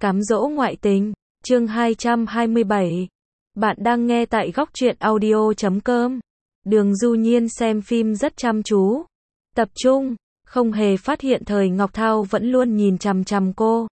Cám dỗ ngoại tình, chương 227. Bạn đang nghe tại góc truyện audio.com. Đường Du Nhiên xem phim rất chăm chú, tập trung, không hề phát hiện Thời Ngọc Thao vẫn luôn nhìn chằm chằm cô.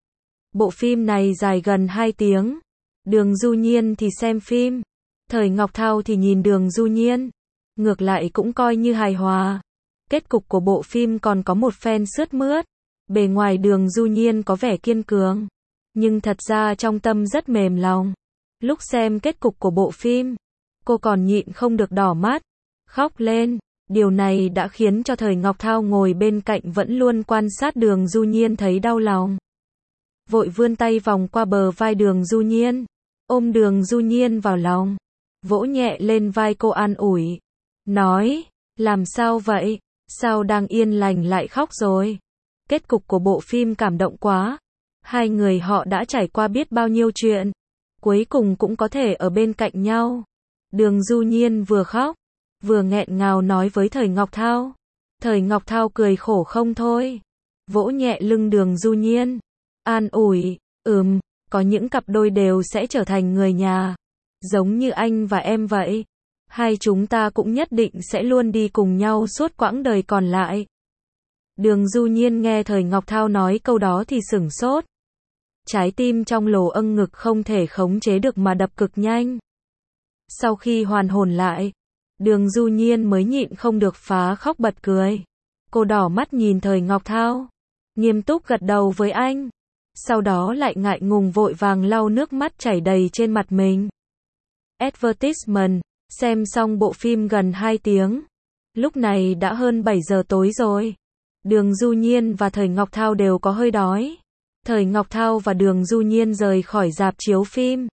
Bộ phim này dài gần 2 tiếng. Đường Du Nhiên thì xem phim, Thời Ngọc Thao thì nhìn Đường Du Nhiên. Ngược lại cũng coi như hài hòa. Kết cục của bộ phim còn có một phen sướt mướt. Bề ngoài Đường Du Nhiên có vẻ kiên cường, nhưng thật ra trong tâm rất mềm lòng. Lúc xem kết cục của bộ phim, cô còn nhịn không được đỏ mắt, khóc lên. Điều này đã khiến cho Thời Ngọc Thao ngồi bên cạnh vẫn luôn quan sát Đường Du Nhiên thấy đau lòng. Vội vươn tay vòng qua bờ vai Đường Du Nhiên, ôm Đường Du Nhiên vào lòng, vỗ nhẹ lên vai cô an ủi, nói, làm sao vậy, sao đang yên lành lại khóc rồi. Kết cục của bộ phim cảm động quá. Hai người họ đã trải qua biết bao nhiêu chuyện, cuối cùng cũng có thể ở bên cạnh nhau. Đường Du Nhiên vừa khóc, vừa nghẹn ngào nói với Thời Ngọc Thao. Thời Ngọc Thao cười khổ không thôi, vỗ nhẹ lưng Đường Du Nhiên, an ủi, có những cặp đôi đều sẽ trở thành người nhà, giống như anh và em vậy. Hai chúng ta cũng nhất định sẽ luôn đi cùng nhau suốt quãng đời còn lại. Đường Du Nhiên nghe Thời Ngọc Thao nói câu đó thì sửng sốt. Trái tim trong lồ âng ngực không thể khống chế được mà đập cực nhanh. Sau khi hoàn hồn lại, Đường Du Nhiên mới nhịn không được phá khóc bật cười. Cô đỏ mắt nhìn Thời Ngọc Thao, nghiêm túc gật đầu với anh. Sau đó lại ngại ngùng vội vàng lau nước mắt chảy đầy trên mặt mình. Advertisement, xem xong bộ phim gần 2 tiếng. Lúc này đã hơn 7 giờ tối rồi. Đường Du Nhiên và Thời Ngọc Thao đều có hơi đói. Thời Ngọc Thao và Đường Du Nhiên rời khỏi rạp chiếu phim.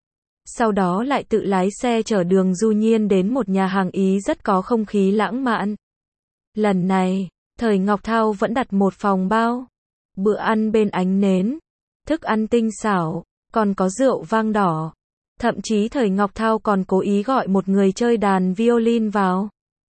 Sau đó lại tự lái xe chở Đường Du Nhiên đến một nhà hàng Ý rất có không khí lãng mạn. Lần này, Thời Ngọc Thao vẫn đặt một phòng bao. Bữa ăn bên ánh nến, thức ăn tinh xảo, còn có rượu vang đỏ. Thậm chí Thời Ngọc Thao còn cố ý gọi một người chơi đàn violin vào.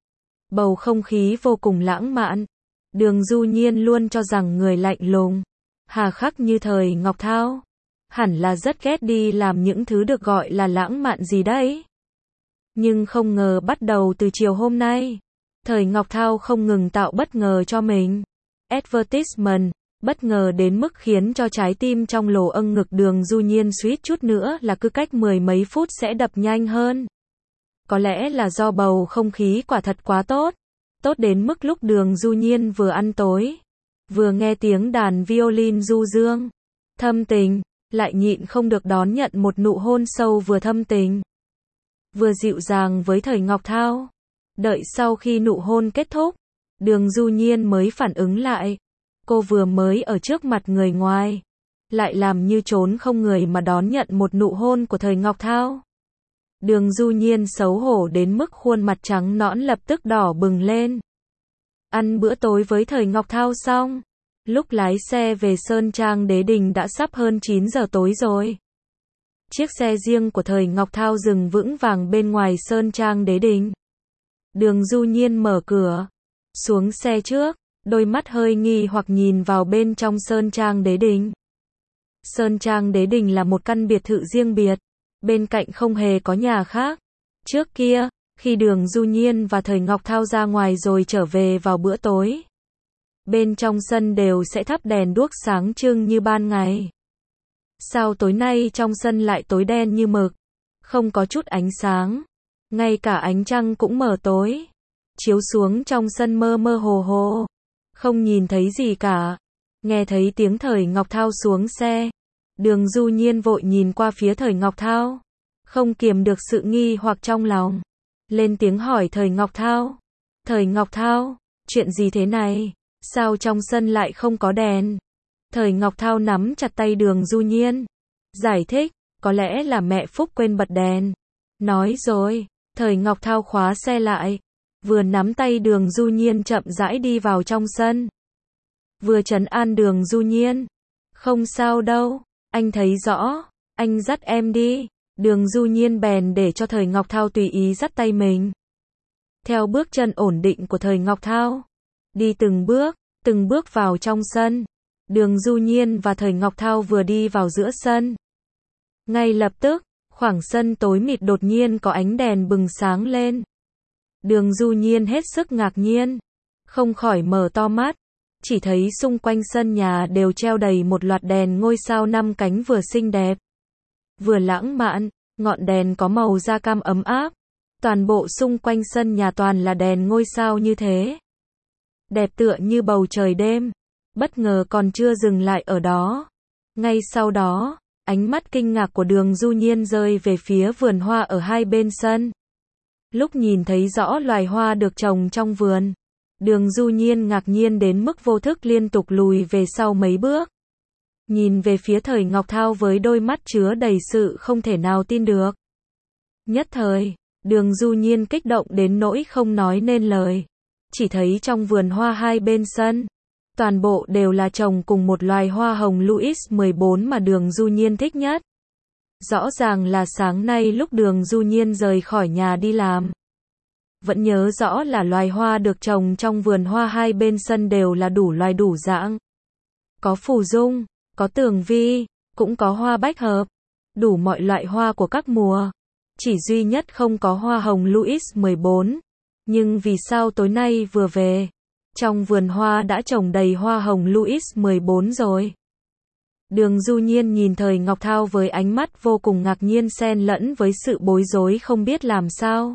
Bầu không khí vô cùng lãng mạn. Đường Du Nhiên luôn cho rằng người lạnh lùng, hà khắc như Thời Ngọc Thao hẳn là rất ghét đi làm những thứ được gọi là lãng mạn gì đấy. Nhưng không ngờ bắt đầu từ chiều hôm nay, Thời Ngọc Thao không ngừng tạo bất ngờ cho mình. Advertisement, bất ngờ đến mức khiến cho trái tim trong lồ âng ngực Đường Du Nhiên suýt chút nữa là cứ cách 10 mấy phút sẽ đập nhanh hơn. Có lẽ là do bầu không khí quả thật quá tốt. Tốt đến mức lúc Đường Du Nhiên vừa ăn tối, vừa nghe tiếng đàn violin du dương, thâm tình, lại nhịn không được đón nhận một nụ hôn sâu vừa thâm tình, vừa dịu dàng với Thời Ngọc Thao. Đợi sau khi nụ hôn kết thúc, Đường Du Nhiên mới phản ứng lại. Cô vừa mới ở trước mặt người ngoài, lại làm như trốn không người mà đón nhận một nụ hôn của Thời Ngọc Thao. Đường Du Nhiên xấu hổ đến mức khuôn mặt trắng nõn lập tức đỏ bừng lên. Ăn bữa tối với Thời Ngọc Thao xong, lúc lái xe về Sơn Trang Đế Đình đã sắp hơn 9 giờ tối rồi. Chiếc xe riêng của Thời Ngọc Thao dừng vững vàng bên ngoài Sơn Trang Đế Đình. Đường Du Nhiên mở cửa, xuống xe trước, đôi mắt hơi nghi hoặc nhìn vào bên trong Sơn Trang Đế Đình. Sơn Trang Đế Đình là một căn biệt thự riêng biệt, bên cạnh không hề có nhà khác. Trước kia, khi Đường Du Nhiên và Thời Ngọc Thao ra ngoài rồi trở về vào bữa tối, bên trong sân đều sẽ thắp đèn đuốc sáng trưng như ban ngày. Sao tối nay trong sân lại tối đen như mực, không có chút ánh sáng, ngay cả ánh trăng cũng mờ tối, chiếu xuống trong sân mơ mơ hồ hồ, không nhìn thấy gì cả. Nghe thấy tiếng Thời Ngọc Thao xuống xe, Đường Du Nhiên vội nhìn qua phía Thời Ngọc Thao, không kiềm được sự nghi hoặc trong lòng, lên tiếng hỏi Thời Ngọc Thao. Thời Ngọc Thao, chuyện gì thế này? Sao trong sân lại không có đèn? Thời Ngọc Thao nắm chặt tay Đường Du Nhiên, giải thích, có lẽ là mẹ Phúc quên bật đèn. Nói rồi, Thời Ngọc Thao khóa xe lại, vừa nắm tay Đường Du Nhiên chậm rãi đi vào trong sân, vừa trấn an Đường Du Nhiên. Không sao đâu, anh thấy rõ, anh dắt em đi. Đường Du Nhiên bèn để cho Thời Ngọc Thao tùy ý dắt tay mình. Theo bước chân ổn định của Thời Ngọc Thao, đi từng bước vào trong sân, Đường Du Nhiên và Thời Ngọc Thao vừa đi vào giữa sân. Ngay lập tức, khoảng sân tối mịt đột nhiên có ánh đèn bừng sáng lên. Đường Du Nhiên hết sức ngạc nhiên, không khỏi mở to mắt, chỉ thấy xung quanh sân nhà đều treo đầy một loạt đèn ngôi sao 5 cánh vừa xinh đẹp, vừa lãng mạn, ngọn đèn có màu da cam ấm áp. Toàn bộ xung quanh sân nhà toàn là đèn ngôi sao như thế. Đẹp tựa như bầu trời đêm. Bất ngờ còn chưa dừng lại ở đó. Ngay sau đó, ánh mắt kinh ngạc của Đường Du Nhiên rơi về phía vườn hoa ở hai bên sân. Lúc nhìn thấy rõ loài hoa được trồng trong vườn, Đường Du Nhiên ngạc nhiên đến mức vô thức liên tục lùi về sau mấy bước. Nhìn về phía Thời Ngọc Thao với đôi mắt chứa đầy sự không thể nào tin được. Nhất thời, Đường Du Nhiên kích động đến nỗi không nói nên lời. Chỉ thấy trong vườn hoa hai bên sân, toàn bộ đều là trồng cùng một loài hoa hồng Louis 14 mà Đường Du Nhiên thích nhất. Rõ ràng là sáng nay lúc Đường Du Nhiên rời khỏi nhà đi làm, vẫn nhớ rõ là loài hoa được trồng trong vườn hoa hai bên sân đều là đủ loài đủ dạng. Có phù dung, có tường vi, cũng có hoa bách hợp, đủ mọi loại hoa của các mùa. Chỉ duy nhất không có hoa hồng Louis 14. Nhưng vì sao tối nay vừa về, trong vườn hoa đã trồng đầy hoa hồng Louis 14 rồi? Đường Du Nhiên nhìn Thời Ngọc Thao với ánh mắt vô cùng ngạc nhiên xen lẫn với sự bối rối không biết làm sao.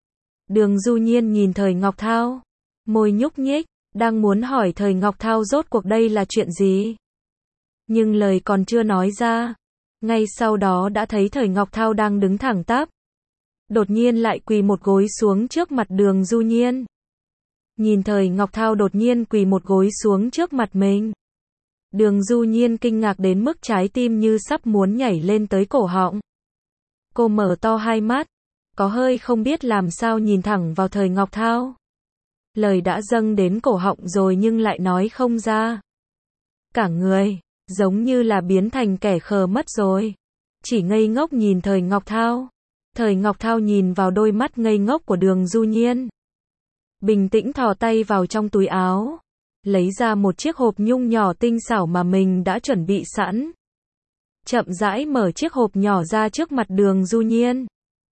Đường Du Nhiên nhìn Thời Ngọc Thao, môi nhúc nhích, đang muốn hỏi Thời Ngọc Thao rốt cuộc đây là chuyện gì. Nhưng lời còn chưa nói ra, ngay sau đó đã thấy Thời Ngọc Thao đang đứng thẳng tắp. Đột nhiên lại quỳ một gối xuống trước mặt Đường Du Nhiên. Nhìn Thời Ngọc Thao đột nhiên quỳ một gối xuống trước mặt mình, Đường Du Nhiên kinh ngạc đến mức trái tim như sắp muốn nhảy lên tới cổ họng. Cô mở to hai mắt, có hơi không biết làm sao nhìn thẳng vào Thời Ngọc Thao. Lời đã dâng đến cổ họng rồi nhưng lại nói không ra. Cả người, giống như là biến thành kẻ khờ mất rồi. Chỉ ngây ngốc nhìn Thời Ngọc Thao. Thời Ngọc Thao nhìn vào đôi mắt ngây ngốc của Đường Du Nhiên. Bình tĩnh thò tay vào trong túi áo, lấy ra một chiếc hộp nhung nhỏ tinh xảo mà mình đã chuẩn bị sẵn. Chậm rãi mở chiếc hộp nhỏ ra trước mặt Đường Du Nhiên.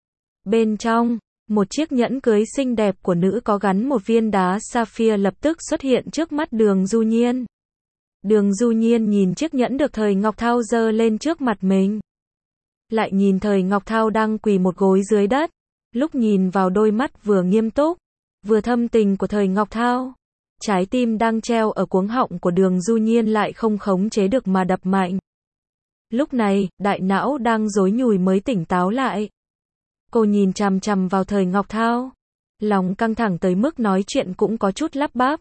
Bên trong, một chiếc nhẫn cưới xinh đẹp của nữ có gắn một viên đá sapphire lập tức xuất hiện trước mắt Đường Du Nhiên. Đường Du Nhiên nhìn chiếc nhẫn được Thời Ngọc Thao giơ lên trước mặt mình. Lại nhìn Thời Ngọc Thao đang quỳ một gối dưới đất. Lúc nhìn vào đôi mắt vừa nghiêm túc, vừa thâm tình của Thời Ngọc Thao, trái tim đang treo ở cuống họng của Đường Du Nhiên lại không khống chế được mà đập mạnh. Lúc này, đại não đang rối nhùi mới tỉnh táo lại. Cô nhìn chằm chằm vào Thời Ngọc Thao, lòng căng thẳng tới mức nói chuyện cũng có chút lắp bắp.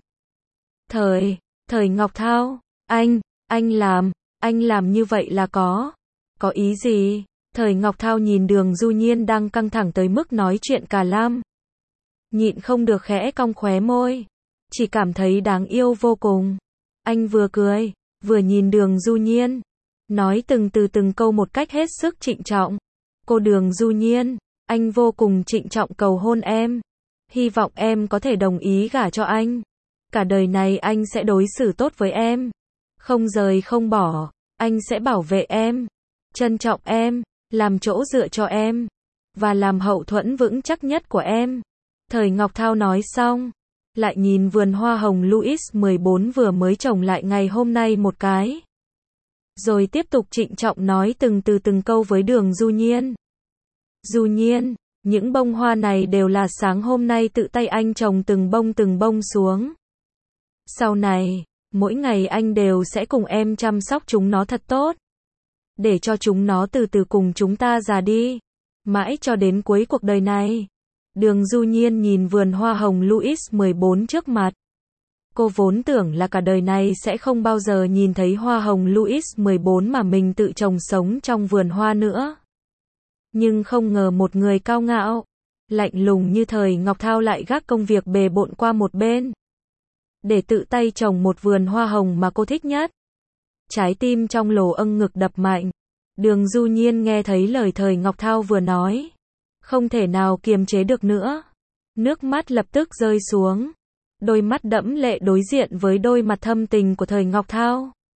Thời Ngọc Thao, anh làm như vậy là có ý gì? Thời Ngọc Thao nhìn Đường Du Nhiên đang căng thẳng tới mức nói chuyện cả lam. Nhịn không được khẽ cong khóe môi, chỉ cảm thấy đáng yêu vô cùng. Anh vừa cười, vừa nhìn Đường Du Nhiên, nói từng câu một cách hết sức trịnh trọng. Cô Đường Du Nhiên, anh vô cùng trịnh trọng cầu hôn em. Hy vọng em có thể đồng ý gả cho anh. Cả đời này anh sẽ đối xử tốt với em, không rời không bỏ, anh sẽ bảo vệ em, trân trọng em, làm chỗ dựa cho em, và làm hậu thuẫn vững chắc nhất của em. Thời Ngọc Thao nói xong, lại nhìn vườn hoa hồng Louis 14 vừa mới trồng lại ngày hôm nay một cái. Rồi tiếp tục trịnh trọng nói từng câu với Đường Du Nhiên. Du Nhiên, những bông hoa này đều là sáng hôm nay tự tay anh trồng từng bông xuống. Sau này, mỗi ngày anh đều sẽ cùng em chăm sóc chúng nó thật tốt. Để cho chúng nó từ từ cùng chúng ta già đi. Mãi cho đến cuối cuộc đời này. Đường Du Nhiên nhìn vườn hoa hồng Louis 14 trước mặt. Cô vốn tưởng là cả đời này sẽ không bao giờ nhìn thấy hoa hồng Louis 14 mà mình tự trồng sống trong vườn hoa nữa. Nhưng không ngờ một người cao ngạo, lạnh lùng như Thời Ngọc Thao lại gác công việc bề bộn qua một bên, để tự tay trồng một vườn hoa hồng mà cô thích nhất. Trái tim trong lồ âng ngực đập mạnh. Đường Du Nhiên nghe thấy lời Thời Ngọc Thao vừa nói, không thể nào kiềm chế được nữa. Nước mắt lập tức rơi xuống. Đôi mắt đẫm lệ đối diện với đôi mặt thâm tình của Thời Ngọc Thao.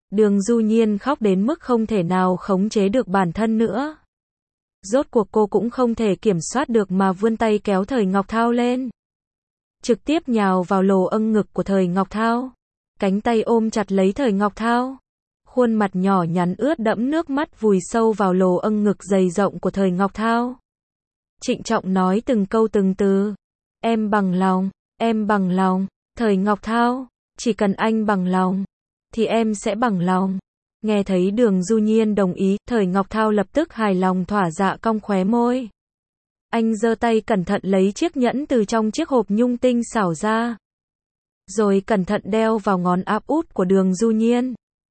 Đường Du Nhiên khóc đến mức không thể nào khống chế được bản thân nữa. Rốt cuộc cô cũng không thể kiểm soát được mà vươn tay kéo Thời Ngọc Thao lên. Trực tiếp nhào vào lồ âng ngực của Thời Ngọc Thao. Cánh tay ôm chặt lấy Thời Ngọc Thao. Khuôn mặt nhỏ nhắn ướt đẫm nước mắt vùi sâu vào lồ âng ngực dày rộng của Thời Ngọc Thao. Trịnh trọng nói từng câu từng từ. Em bằng lòng, Thời Ngọc Thao, chỉ cần anh bằng lòng, thì em sẽ bằng lòng. Nghe thấy Đường Du Nhiên đồng ý, Thời Ngọc Thao lập tức hài lòng thỏa dạ cong khóe môi. Anh giơ tay cẩn thận lấy chiếc nhẫn từ trong chiếc hộp nhung tinh xảo ra. Rồi cẩn thận đeo vào ngón áp út của Đường Du Nhiên.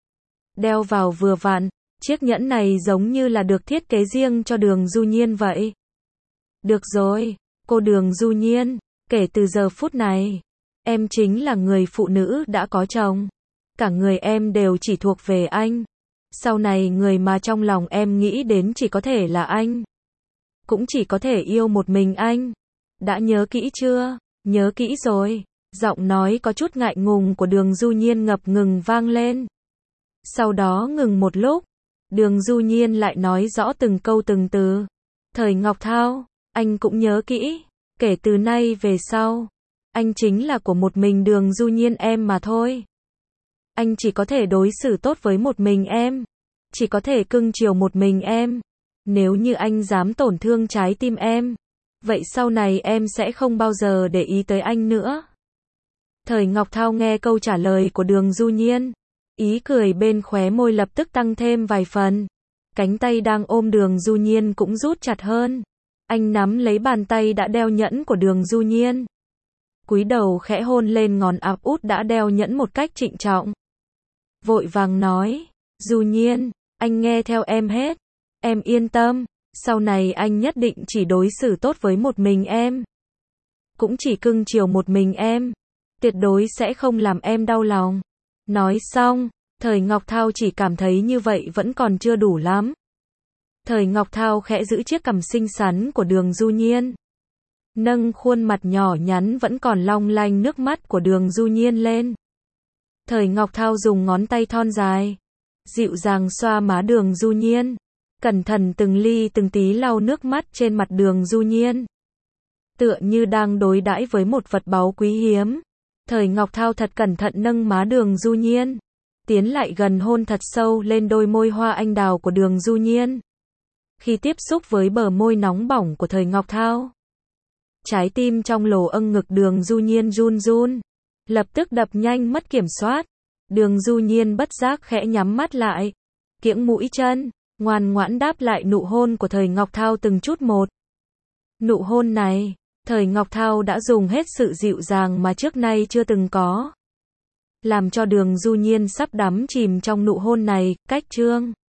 Đeo vào vừa vặn, chiếc nhẫn này giống như là được thiết kế riêng cho Đường Du Nhiên vậy. Được rồi, cô Đường Du Nhiên, kể từ giờ phút này, em chính là người phụ nữ đã có chồng. Cả người em đều chỉ thuộc về anh. Sau này người mà trong lòng em nghĩ đến chỉ có thể là anh. Cũng chỉ có thể yêu một mình anh. Đã nhớ kỹ chưa? Nhớ kỹ rồi. Giọng nói có chút ngại ngùng của Đường Du Nhiên ngập ngừng vang lên. Sau đó ngừng một lúc, Đường Du Nhiên lại nói rõ từng câu từng từ. Thời Ngọc Thao, anh cũng nhớ kỹ. Kể từ nay về sau, anh chính là của một mình Đường Du Nhiên em mà thôi. Anh chỉ có thể đối xử tốt với một mình em. Chỉ có thể cưng chiều một mình em. Nếu như anh dám tổn thương trái tim em, vậy sau này em sẽ không bao giờ để ý tới anh nữa. Thời Ngọc Thao nghe câu trả lời của Đường Du Nhiên, ý cười bên khóe môi lập tức tăng thêm vài phần. Cánh tay đang ôm Đường Du Nhiên cũng rút chặt hơn. Anh nắm lấy bàn tay đã đeo nhẫn của Đường Du Nhiên. Cúi đầu khẽ hôn lên ngón áp út đã đeo nhẫn một cách trịnh trọng. Vội vàng nói, Du Nhiên, anh nghe theo em hết. Em yên tâm, sau này anh nhất định chỉ đối xử tốt với một mình em. Cũng chỉ cưng chiều một mình em. Tuyệt đối sẽ không làm em đau lòng. Nói xong, Thời Ngọc Thao chỉ cảm thấy như vậy vẫn còn chưa đủ lắm. Thời Ngọc Thao khẽ giữ chiếc cằm xinh xắn của Đường Du Nhiên. Nâng khuôn mặt nhỏ nhắn vẫn còn long lanh nước mắt của Đường Du Nhiên lên. Thời Ngọc Thao dùng ngón tay thon dài, dịu dàng xoa má Đường Du Nhiên. Cẩn thận từng ly từng tí lau nước mắt trên mặt Đường Du Nhiên. Tựa như đang đối đãi với một vật báu quý hiếm. Thời Ngọc Thao thật cẩn thận nâng má Đường Du Nhiên. Tiến lại gần hôn thật sâu lên đôi môi hoa anh đào của Đường Du Nhiên. Khi tiếp xúc với bờ môi nóng bỏng của Thời Ngọc Thao, trái tim trong lồ âng ngực Đường Du Nhiên run run. Lập tức đập nhanh mất kiểm soát. Đường Du Nhiên bất giác khẽ nhắm mắt lại. Kiễng mũi chân, ngoan ngoãn đáp lại nụ hôn của Thời Ngọc Thao từng chút một. Nụ hôn này, Thời Ngọc Thao đã dùng hết sự dịu dàng mà trước nay chưa từng có. Làm cho Đường Du Nhiên sắp đắm chìm trong nụ hôn này, cách chương.